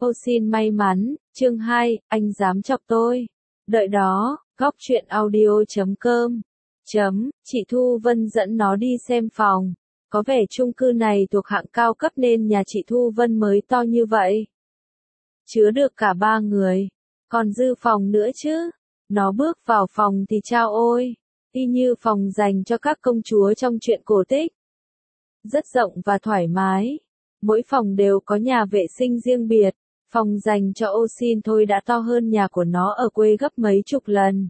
Ô xin may mắn, chương 2, anh dám chọc tôi. Đợi đó, góc truyện audio.com. Chị Thu Vân dẫn nó đi xem phòng. Có vẻ chung cư này thuộc hạng cao cấp nên nhà chị Thu Vân mới to như vậy. Chứa được cả 3 người. Còn dư phòng nữa chứ. Nó bước vào phòng thì chao ôi. Y như phòng dành cho các công chúa trong truyện cổ tích. Rất rộng và thoải mái. Mỗi phòng đều có nhà vệ sinh riêng biệt. Phòng dành cho ô xin thôi đã to hơn nhà của nó ở quê gấp mấy chục lần.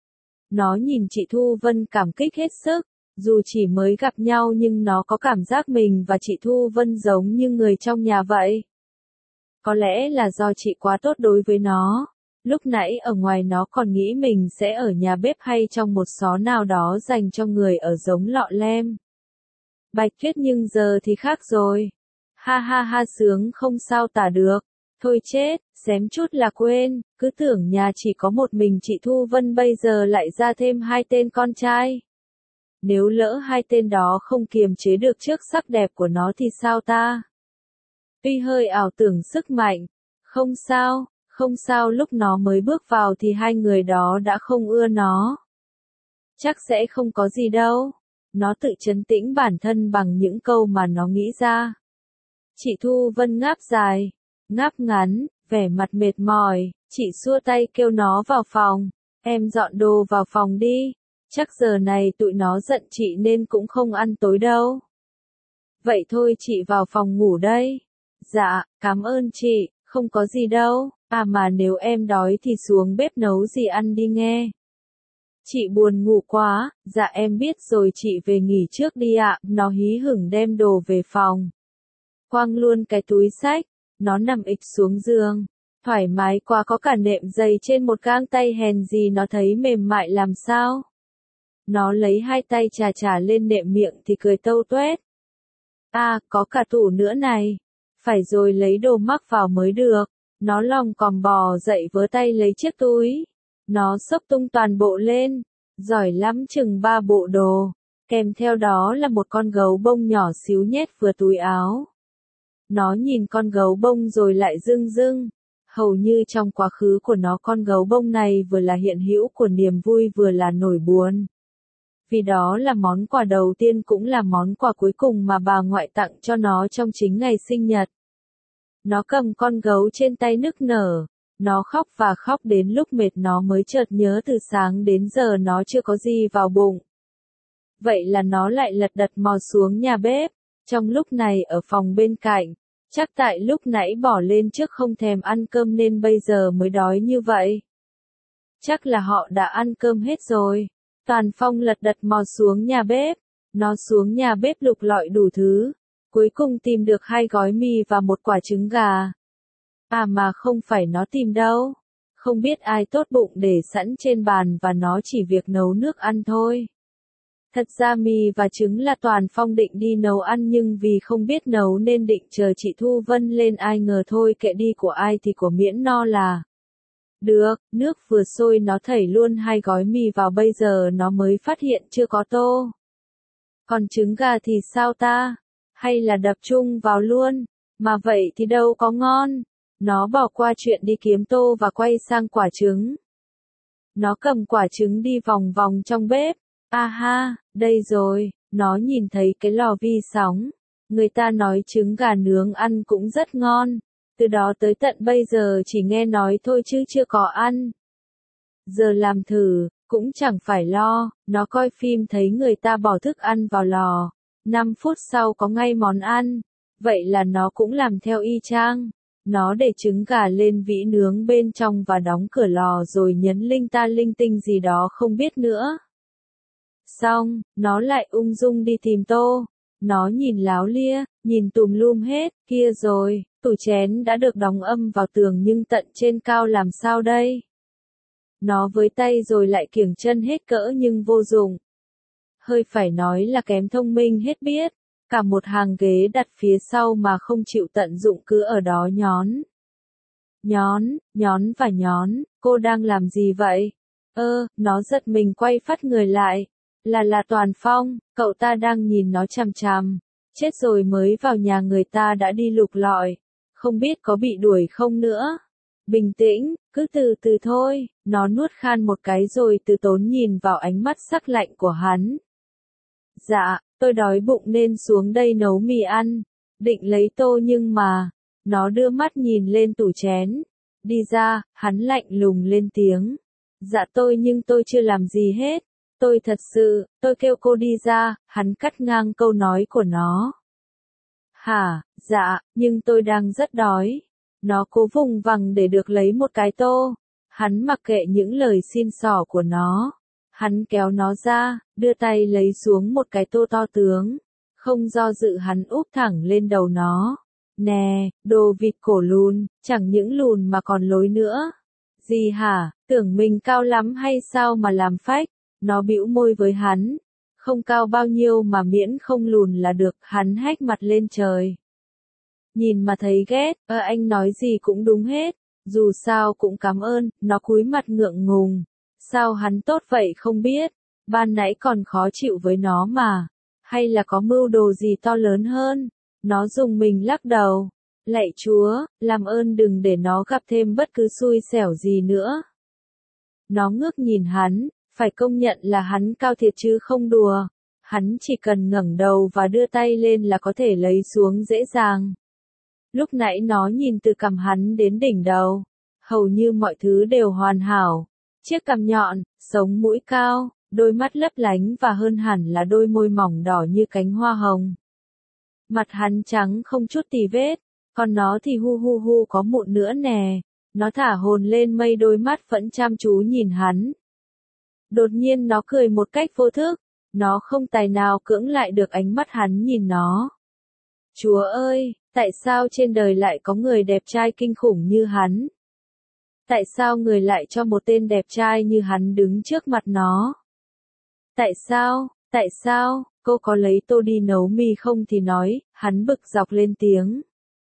Nó nhìn chị Thu Vân cảm kích hết sức. Dù chỉ mới gặp nhau nhưng nó có cảm giác mình và chị Thu Vân giống như người trong nhà vậy. Có lẽ là do chị quá tốt đối với nó. Lúc nãy ở ngoài nó còn nghĩ mình sẽ ở nhà bếp hay trong một xó nào đó dành cho người ở giống lọ lem. Bạch Tuyết nhưng giờ thì khác rồi. Ha ha ha sướng không sao tả được. Thôi chết, xém chút là quên, cứ tưởng nhà chỉ có một mình chị Thu Vân bây giờ lại ra thêm 2 tên con trai. Nếu lỡ 2 tên đó không kiềm chế được trước sắc đẹp của nó thì sao ta? Tuy hơi ảo tưởng sức mạnh. Không sao lúc nó mới bước vào thì 2 người đó đã không ưa nó. Chắc sẽ không có gì đâu. Nó tự trấn tĩnh bản thân bằng những câu mà nó nghĩ ra. Chị Thu Vân ngáp dài, ngáp ngắn, vẻ mặt mệt mỏi, chị xua tay kêu nó vào phòng. Em dọn đồ vào phòng đi. Chắc giờ này tụi nó giận chị nên cũng không ăn tối đâu. Vậy thôi chị vào phòng ngủ đây. Dạ, cảm ơn chị, không có gì đâu. À mà nếu em đói thì xuống bếp nấu gì ăn đi nghe. Chị buồn ngủ quá, dạ em biết rồi chị về nghỉ trước đi ạ. Nó hí hửng đem đồ về phòng. Quăng luôn cái túi xách, nó nằm ịch xuống giường. Thoải mái quá có cả nệm dày trên một gang tay hèn gì nó thấy mềm mại làm sao. Nó lấy 2 tay chà lên nệm miệng thì cười tâu tuét. À, có cả tủ nữa này. Phải rồi lấy đồ mắc vào mới được. Nó lòng còm bò dậy vớ tay lấy chiếc túi. Nó xốc tung toàn bộ lên. Giỏi lắm chừng 3 bộ đồ. Kèm theo đó là một con gấu bông nhỏ xíu nhét vừa túi áo. Nó nhìn con gấu bông rồi lại rưng rưng. Hầu như trong quá khứ của nó con gấu bông này vừa là hiện hữu của niềm vui vừa là nỗi buồn. Vì đó là món quà đầu tiên cũng là món quà cuối cùng mà bà ngoại tặng cho nó trong chính ngày sinh nhật. Nó cầm con gấu trên tay nức nở. Nó khóc và khóc đến lúc mệt nó mới chợt nhớ từ sáng đến giờ nó chưa có gì vào bụng. Vậy là nó lại lật đật mò xuống nhà bếp. Trong lúc này ở phòng bên cạnh. Chắc tại lúc nãy bỏ lên trước không thèm ăn cơm nên bây giờ mới đói như vậy. Chắc là họ đã ăn cơm hết rồi. Toàn Phong lật đật mò xuống nhà bếp. Nó xuống nhà bếp lục lọi đủ thứ. Cuối cùng tìm được 2 gói mì và một quả trứng gà. À mà không phải nó tìm đâu. Không biết ai tốt bụng để sẵn trên bàn và nó chỉ việc nấu nước ăn thôi. Thật ra mì và trứng là Toàn Phong định đi nấu ăn nhưng vì không biết nấu nên định chờ chị Thu Vân lên ai ngờ thôi kệ đi của ai thì của miễn no là. Được, nước vừa sôi nó thảy luôn 2 gói mì vào bây giờ nó mới phát hiện chưa có tô. Còn trứng gà thì sao ta? Hay là đập chung vào luôn? Mà vậy thì đâu có ngon. Nó bỏ qua chuyện đi kiếm tô và quay sang quả trứng. Nó cầm quả trứng đi vòng vòng trong bếp. À ha, đây rồi, nó nhìn thấy cái lò vi sóng. Người ta nói trứng gà nướng ăn cũng rất ngon. Từ đó tới tận bây giờ chỉ nghe nói thôi chứ chưa có ăn. Giờ làm thử, cũng chẳng phải lo, nó coi phim thấy người ta bỏ thức ăn vào lò. 5 phút sau có ngay món ăn. Vậy là nó cũng làm theo y chang. Nó để trứng gà lên vỉ nướng bên trong và đóng cửa lò rồi nhấn linh ta linh tinh gì đó không biết nữa. Xong, nó lại ung dung đi tìm tô. Nó nhìn láo lia, nhìn tùm lum hết, kia rồi, tủ chén đã được đóng âm vào tường nhưng tận trên cao làm sao đây? Nó với tay rồi lại kiểng chân hết cỡ nhưng vô dụng. Hơi phải nói là kém thông minh hết biết. Cả một hàng ghế đặt phía sau mà không chịu tận dụng cứ ở đó nhón. Nhón, cô đang làm gì vậy? Nó giật mình quay phắt người lại. Là Toàn Phong, cậu ta đang nhìn nó chằm chằm. Chết rồi mới vào nhà người ta đã đi lục lọi. không biết có bị đuổi không nữa. Bình tĩnh, cứ từ từ thôi, nó nuốt khan một cái rồi từ tốn nhìn vào ánh mắt sắc lạnh của hắn. Dạ, tôi đói bụng nên xuống đây nấu mì ăn, định lấy tô nhưng mà, nó đưa mắt nhìn lên tủ chén. Đi ra, hắn lạnh lùng lên tiếng. Dạ nhưng tôi chưa làm gì hết. Tôi thật sự, tôi kêu cô đi ra, hắn cắt ngang câu nói của nó. Hả, dạ, nhưng tôi đang rất đói. Nó cố vùng vằng để được lấy một cái tô. Hắn mặc kệ những lời xin xỏ của nó. Hắn kéo nó ra, đưa tay lấy xuống một cái tô to tướng. Không do dự hắn úp thẳng lên đầu nó. Nè, đồ vịt cổ lùn, chẳng những lùn mà còn lối nữa. Gì hả, tưởng mình cao lắm hay sao mà làm phách? Nó bĩu môi với hắn. Không cao bao nhiêu mà miễn không lùn là được, hắn hét mặt lên trời. Nhìn mà thấy ghét, anh nói gì cũng đúng hết, dù sao cũng cảm ơn, nó cúi mặt ngượng ngùng. Sao hắn tốt vậy không biết, ban nãy còn khó chịu với nó mà, hay là có mưu đồ gì to lớn hơn, nó dùng mình lắc đầu. Lạy Chúa, làm ơn đừng để nó gặp thêm bất cứ xui xẻo gì nữa. Nó ngước nhìn hắn, phải công nhận là hắn cao thiệt chứ không đùa, hắn chỉ cần ngẩng đầu và đưa tay lên là có thể lấy xuống dễ dàng. Lúc nãy nó nhìn từ cằm hắn đến đỉnh đầu, hầu như mọi thứ đều hoàn hảo. Chiếc cằm nhọn, sống mũi cao, đôi mắt lấp lánh và hơn hẳn là đôi môi mỏng đỏ như cánh hoa hồng. Mặt hắn trắng không chút tì vết, còn nó thì hu có mụn nữa nè. Nó thả hồn lên mây, đôi mắt vẫn chăm chú nhìn hắn. Đột nhiên nó cười một cách vô thức, nó không tài nào cưỡng lại được ánh mắt hắn nhìn nó. Chúa ơi, tại sao trên đời lại có người đẹp trai kinh khủng như hắn? Tại sao người lại cho một tên đẹp trai như hắn đứng trước mặt nó? Tại sao, cô có lấy tô đi nấu mì không thì nói, hắn bực dọc lên tiếng.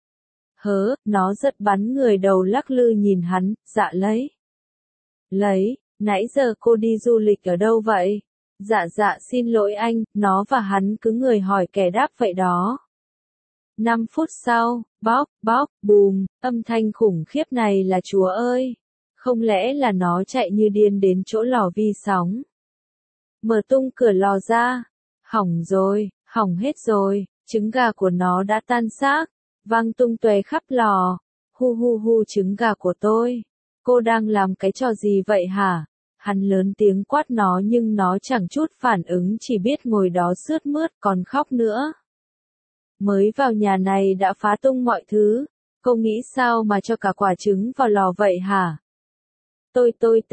Nó giật bắn người đầu lắc lư nhìn hắn, dạ lấy, nãy giờ cô đi du lịch ở đâu vậy? Dạ xin lỗi anh, nó và hắn cứ người hỏi kẻ đáp vậy đó. 5 phút sau, bóp, bùm, âm thanh khủng khiếp này là Chúa ơi! Không lẽ là nó chạy như điên đến chỗ lò vi sóng? Mở tung cửa lò ra. Hỏng hết rồi, trứng gà của nó đã tan xác, văng tung tóe khắp lò. Hu, trứng gà của tôi. Cô đang làm cái trò gì vậy hả? Hắn lớn tiếng quát nó nhưng nó chẳng chút phản ứng, chỉ biết ngồi đó sướt mướt còn khóc nữa. Mới vào nhà này đã phá tung mọi thứ, cô nghĩ sao mà cho cả quả trứng vào lò vậy hả? Tôi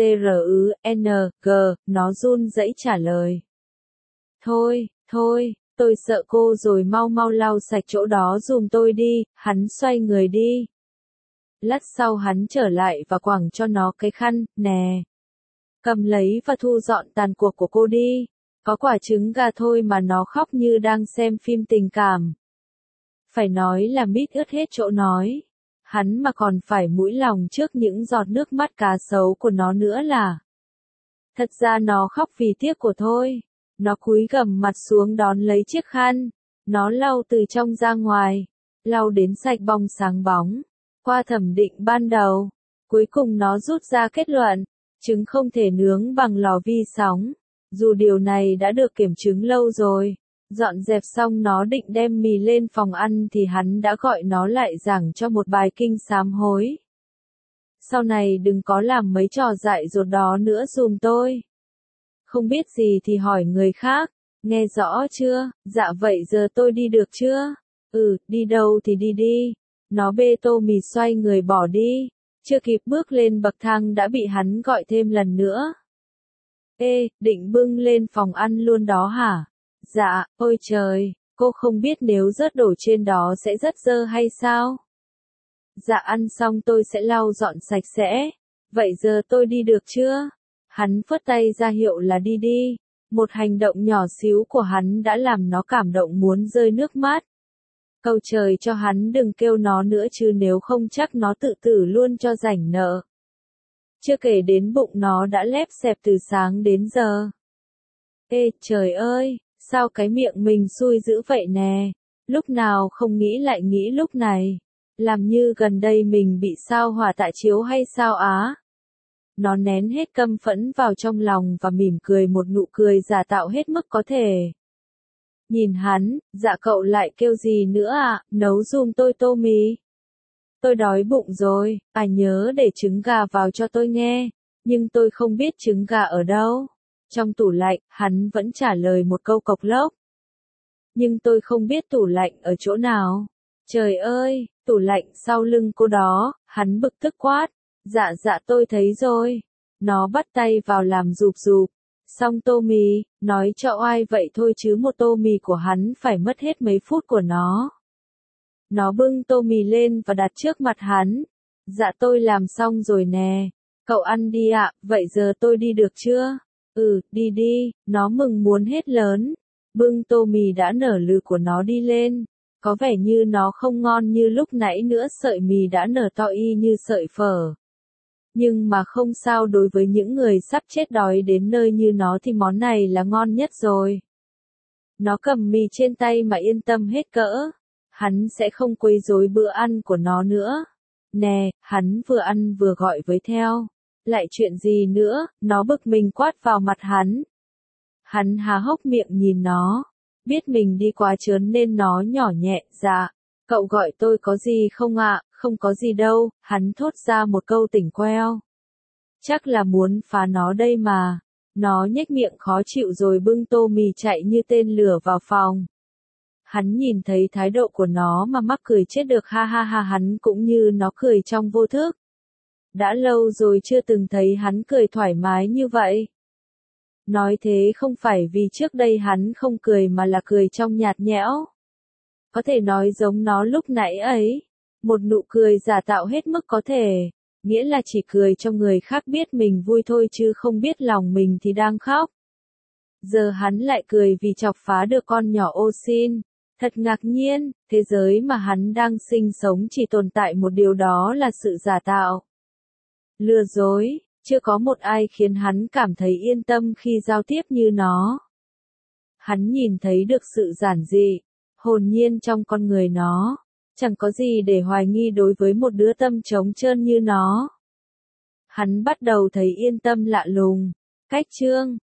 TRÜNG, nó run rẩy trả lời. Thôi, tôi sợ cô rồi, mau lau sạch chỗ đó giùm tôi đi, hắn xoay người đi. Lát sau hắn trở lại và quẳng cho nó cái khăn, nè. Cầm lấy và thu dọn tàn cuộc của cô đi. Có quả trứng gà thôi mà nó khóc như đang xem phim tình cảm. Phải nói là mít ướt hết chỗ nói. Hắn mà còn phải mũi lòng trước những giọt nước mắt cá sấu của nó nữa là. Thật ra nó khóc vì tiếc của thôi. Nó cúi gằm mặt xuống đón lấy chiếc khăn. Nó lau từ trong ra ngoài. Lau đến sạch bong sáng bóng. Qua thẩm định ban đầu. Cuối cùng nó rút ra kết luận. Trứng không thể nướng bằng lò vi sóng. Dù điều này đã được kiểm chứng lâu rồi. Dọn dẹp xong nó định đem mì lên phòng ăn thì hắn đã gọi nó lại giảng cho một bài kinh sám hối. Sau này đừng có làm mấy trò dại dột đó nữa giùm tôi. Không biết gì thì hỏi người khác. Nghe rõ chưa? Dạ vậy giờ tôi đi được chưa? Đi đâu thì đi. Nó bê tô mì xoay người bỏ đi. Chưa kịp bước lên bậc thang đã bị hắn gọi thêm lần nữa. Ê, định bưng lên phòng ăn luôn đó hả? Dạ, ôi trời, cô không biết nếu rớt đổ trên đó sẽ rất dơ hay sao? Dạ ăn xong tôi sẽ lau dọn sạch sẽ. Vậy giờ tôi đi được chưa? Hắn phất tay ra hiệu là đi. Một hành động nhỏ xíu của hắn đã làm nó cảm động muốn rơi nước mắt. Cầu trời cho hắn đừng kêu nó nữa chứ nếu không chắc nó tự tử luôn cho rảnh nợ. Chưa kể đến bụng nó đã lép xẹp từ sáng đến giờ. Ê trời ơi, sao cái miệng mình xui dữ vậy nè, lúc nào không nghĩ lại nghĩ lúc này. Làm như gần đây mình bị sao hỏa tại chiếu hay sao á? Nó nén hết căm phẫn vào trong lòng và mỉm cười một nụ cười giả tạo hết mức có thể. Nhìn hắn, dạ cậu lại kêu gì nữa à, nấu giùm tôi tô mì. Tôi đói bụng rồi, nhớ để trứng gà vào cho tôi nghe, nhưng tôi không biết trứng gà ở đâu. Trong tủ lạnh, hắn vẫn trả lời một câu cộc lốc. Nhưng tôi không biết tủ lạnh ở chỗ nào. Trời ơi, tủ lạnh sau lưng cô đó, hắn bực tức quát. Dạ tôi thấy rồi. Nó bắt tay vào làm rụp rụp. Xong tô mì, nói cho oai vậy thôi chứ một tô mì của hắn phải mất hết mấy phút của nó. Nó bưng tô mì lên và đặt trước mặt hắn. Dạ tôi làm xong rồi nè. Cậu ăn đi ạ, vậy giờ tôi đi được chưa? Đi đi, nó mừng muốn hết lớn. Bưng tô mì đã nở lừ của nó đi lên. Có vẻ như nó không ngon như lúc nãy nữa, sợi mì đã nở to y như sợi phở. Nhưng mà không sao, đối với những người sắp chết đói đến nơi như nó thì món này là ngon nhất rồi. Nó cầm mì trên tay mà yên tâm hết cỡ. Hắn sẽ không quấy rối bữa ăn của nó nữa. Nè, hắn vừa ăn vừa gọi với theo. Lại chuyện gì nữa, nó bực mình quát vào mặt hắn. Hắn há hốc miệng nhìn nó. Biết mình đi quá trớn nên nó nhỏ nhẹ, dạ. Cậu gọi tôi có gì không ạ? Không có gì đâu, hắn thốt ra một câu tỉnh queo. Chắc là muốn phá nó đây mà. Nó nhếch miệng khó chịu rồi bưng tô mì chạy như tên lửa vào phòng. Hắn nhìn thấy thái độ của nó mà mắc cười chết được, ha ha ha, hắn cũng như nó cười trong vô thức. Đã lâu rồi chưa từng thấy hắn cười thoải mái như vậy. Nói thế không phải vì trước đây hắn không cười mà là cười trong nhạt nhẽo. Có thể nói giống nó lúc nãy ấy. Một nụ cười giả tạo hết mức có thể. Nghĩa là chỉ cười cho người khác biết mình vui thôi chứ không biết lòng mình thì đang khóc. Giờ hắn lại cười vì chọc phá được con nhỏ ô xin. Thật ngạc nhiên, thế giới mà hắn đang sinh sống chỉ tồn tại một điều, đó là sự giả tạo. Lừa dối, chưa có một ai khiến hắn cảm thấy yên tâm khi giao tiếp như nó. Hắn nhìn thấy được sự giản dị, hồn nhiên trong con người nó. Chẳng có gì để hoài nghi đối với một đứa tâm trống trơn như nó. Hắn bắt đầu thấy yên tâm lạ lùng. Cách chương